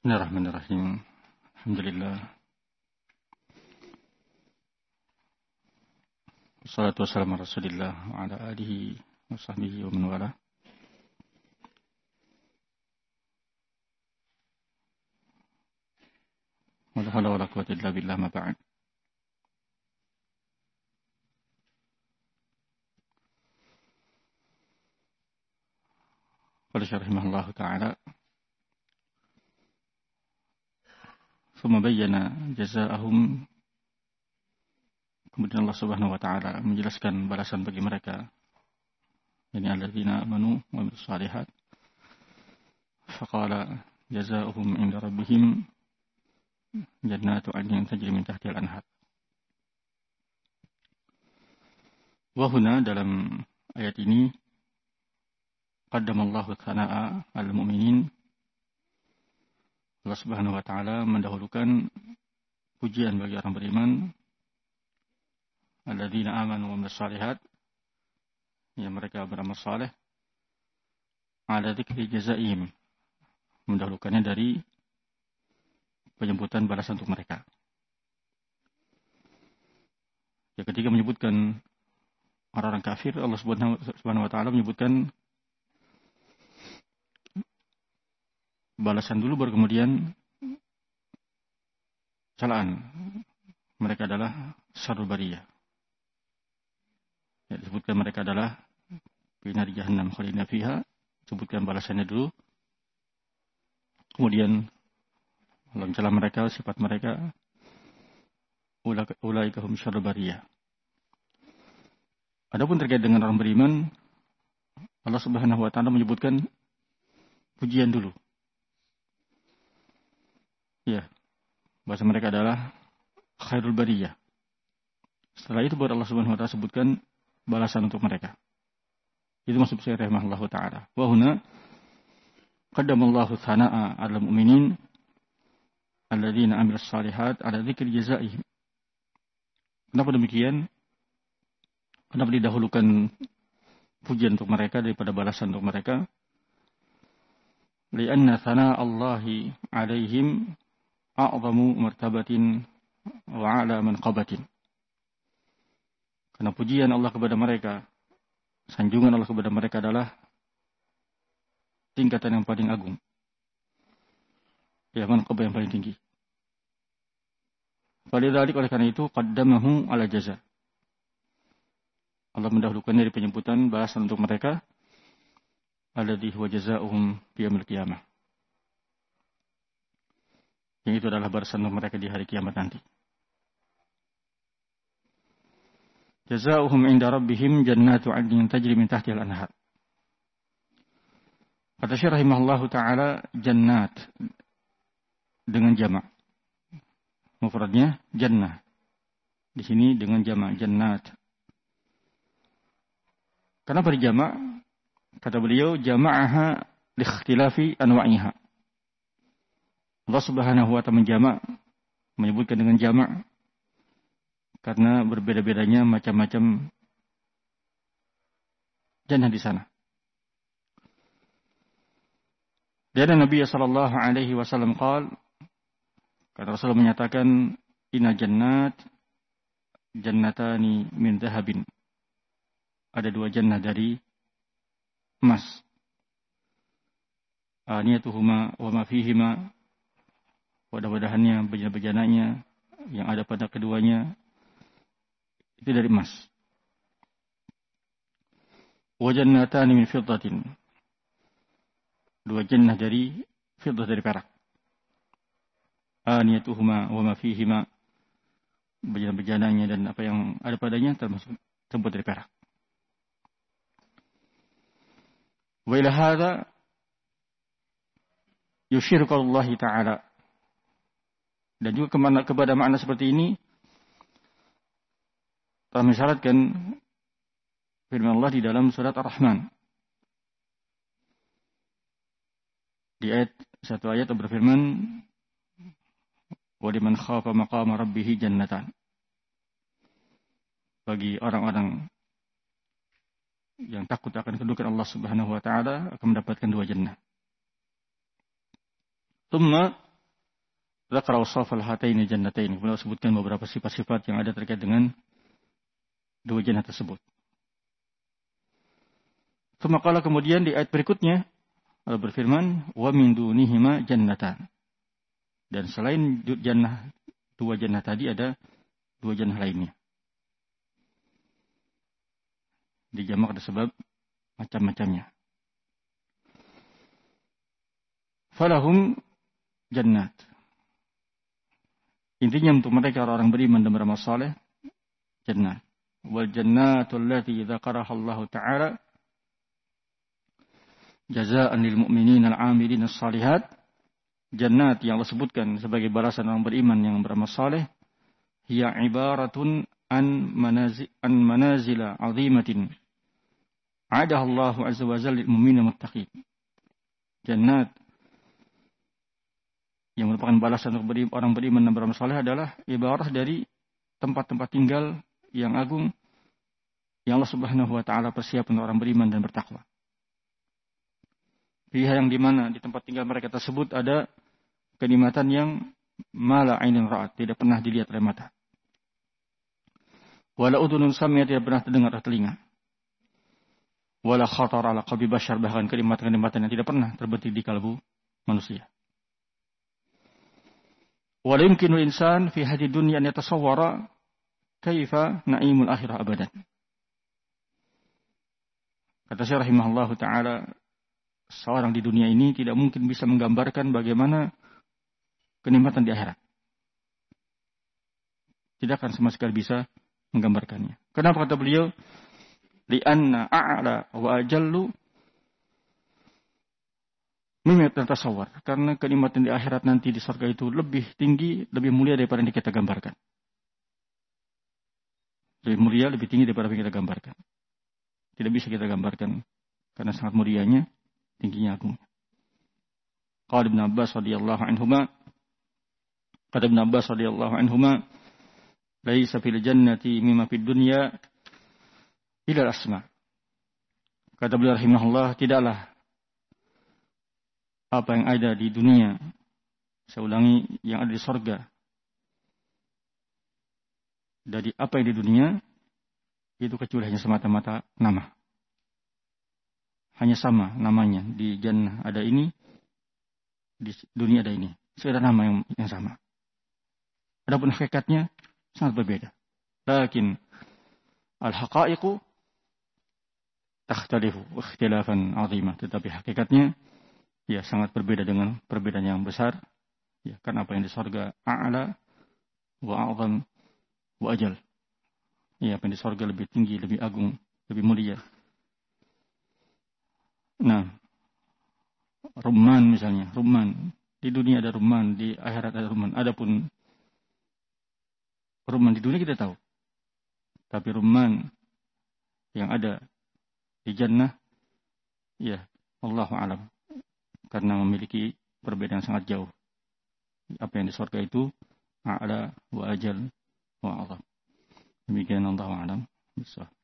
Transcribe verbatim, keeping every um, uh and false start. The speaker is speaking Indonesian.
Bismillahirrahmanirrahim. Alhamdulillah. Wassalatu wassalamu ala Rasulillah wa ala alihi wa sahbihi wa man wala. Wala hawla wala quwwata illa billah, ma ba'd. Qala rahimahullah ta'ala, thumma bayyana jazaa'ahum. Kemudian Allah Subhanahu wa taala menjelaskan balasan bagi mereka, yani alladzina amanu wa amilus shalihat. Faqala jazaa'uhum 'inda rabbihim jannatu 'adnin tajri min tahtiha al-anhar. Wa huna, dalam ayat ini, qaddamallahu tsanaa'a al-mu'minin. Allah Subhanahu wa taala mendahulukan pujian bagi orang beriman, alladzina amanu wa amilus shalihat, yang mereka beramal saleh, ala dzikri jazaihim, mendahulukannya dari penyebutan balasan untuk mereka. Ya, ketika menyebutkan orang-orang kafir, Allah Subhanahu wa taala menyebutkan balasan dulu, baru kemudian celaan. Mereka adalah syarrul bariyah. Ya, disebutkan mereka adalah pinar jahannam khalidina fiha, sebutkan balasannya dulu. Kemudian Allah mencela mereka, sifat mereka, ulaika hum syarrul bariyah. Adapun terkait dengan orang beriman, Allah Subhanahu wa taala menyebutkan pujian dulu. Ya, bahasa mereka adalah khairul bariyah. Setelah itu baru Allah Subhanahu wa taala sebutkan balasan untuk mereka. Itu maksud saya rahimahullahu taala. Wa huna qaddamallahu tsanaa'a 'alal mu'minin alladzina 'amilus shalihat 'ala dzikri jazaihim. Kenapa demikian? Kenapa didahulukan pujian untuk mereka daripada balasan untuk mereka? Li'anna tsana'allahi 'alaihim a'zamu martabatin wa 'ala manqabatin. Karena pujian Allah kepada mereka, sanjungan Allah kepada mereka adalah tingkatan yang paling agung. Ya, manqabah yang paling tinggi. Falidzalik, oleh karena itu, qaddamahu 'ala jaza. Allah mendahulukan dari penyebutan balasan untuk mereka, alladzi huwa jazaa'uhum fi yaumil qiyamah. Yang itu adalah balasan untuk mereka di hari kiamat nanti. Jazaa'uhum 'inda rabbihim jannatu 'adnin tajri min tahtiha al-anhar. Kata Syekh rahimahullahu taala, jannat dengan jamak. Mufradnya jannah. Di sini dengan jamak jannat. Kenapa dijamak? Kata beliau, jama'aha li ikhtilafi anwa'iha. Allah Subhanahu wa taala menjamak, menyebutkan dengan jamak karena berbeda-bedanya macam-macam jannah di sana. Dan Nabi sallallahu alaihi wasallam qaal, kata Rasulullah menyatakan, inna jannat jannatani min dhahabin. Ada dua jannah dari emas. Aniyatuhuma wa ma fihima, wadah-wadahannya, bejana-bejananya yang ada pada keduanya itu dari emas. Wa jannatani min fiddatin. Dua jannah dari fiddah, dari perak. Aniyatuhuma wa ma fihima, bejana-bejananya dan apa yang ada padanya termasuk terbuat dari perak. Wa ila hadza yushiru Allah taala. Dan juga kemana, kepada makna seperti ini telah mensyaratkan firman Allah di dalam surat Ar-Rahman. Di ayat satu ayat berfirman, wa liman khafa maqama rabbih jannatan. Bagi orang-orang yang takut akan kedudukan Allah Subhanahu wa taala akan mendapatkan dua jannah. Tsumma Dzakara awsafal hataini jannatain. Beliau sebutkan beberapa sifat-sifat yang ada terkait dengan dua jannah tersebut. Semakala kemudian di ayat berikutnya Allah berfirman, wa min dunihima jannatan. Dan selain jannah, dua jannah tadi ada dua jannah lainnya. Dijamak ada sebab macam-macamnya. Falahum jannat. Intinya untuk mereka orang beriman dan beramal saleh, jannah. Wal jannatul lati dzakaraha Allah Ta'ala jazaa'an lil mu'minin al-'amilin as-salihat. Jannat yang Allah sebutkan sebagai balasan orang beriman yang beramal saleh, hiya ibaratun an manazil an manazila 'azimatin 'adaha Allah 'azza wa jalla lil mu'minin muttaqin. Jannat yang merupakan balasan untuk orang beriman dan beramal saleh adalah ibarat dari tempat-tempat tinggal yang agung yang Allah Subhanahu wa taala persiapkan untuk orang beriman dan bertakwa. Pihak yang di mana di tempat tinggal mereka tersebut ada kenikmatan yang mala ainin ra'at, tidak pernah dilihat oleh mata. Wala udhunun samiyat, tidak pernah terdengar oleh telinga. Wala khatar ala qalbi bashar, bahkan kenikmatan-kenikmatan yang tidak pernah terbetik di kalbu manusia. Wala yumkinu insan fi hadhihi dunya an yatasawwara kaifa na'imul akhirah abadan. Kata Syekh rahimahullahu taala, seorang di dunia ini tidak mungkin bisa menggambarkan bagaimana kenikmatan di akhirat. Tidak akan sama sekali bisa menggambarkannya. Kenapa kata beliau? Li'anna a'la wa ajallu mimma tasawwar. Karena kenikmatan di akhirat nanti di surga itu lebih tinggi, lebih mulia daripada yang kita gambarkan. Lebih mulia, lebih tinggi daripada yang kita gambarkan. Tidak bisa kita gambarkan karena sangat mulianya, tingginya agung. Qala Ibn Abbas radhiyallahu anhuma, kata Ibn Abbas radhiyallahu anhuma, laisa fil jannati mimma fid dunya illa asma. Kata beliau rahimahullah, tidaklah apa yang ada di dunia, saya ulangi, yang ada di surga, dari apa yang di dunia itu kecuali hanya semata-mata nama. Hanya sama namanya, di jannah ada ini, di dunia ada ini. Sekedar nama yang, yang sama. Adapun hakikatnya sangat berbeda. Lakin al-haqa'iqu takhtalifu ikhtilafan 'azimah. Tetapi hakikatnya ya sangat berbeda dengan perbedaan yang besar. Ya, kan apa yang di surga a'la wa a'zam wa ajal. Ya, apa yang di surga lebih tinggi, lebih agung, lebih mulia. Nah, rumman misalnya, rumman. Di dunia ada rumman, di akhirat ada rumman. Adapun rumman di dunia kita tahu. Tapi rumman yang ada di jannah, ya, Allahu a'lam. Karena memiliki perbedaan sangat jauh. Apa yang di surga itu a'la wa ajal wa a'zam. Demikian, Allahu a'lam. Bisa.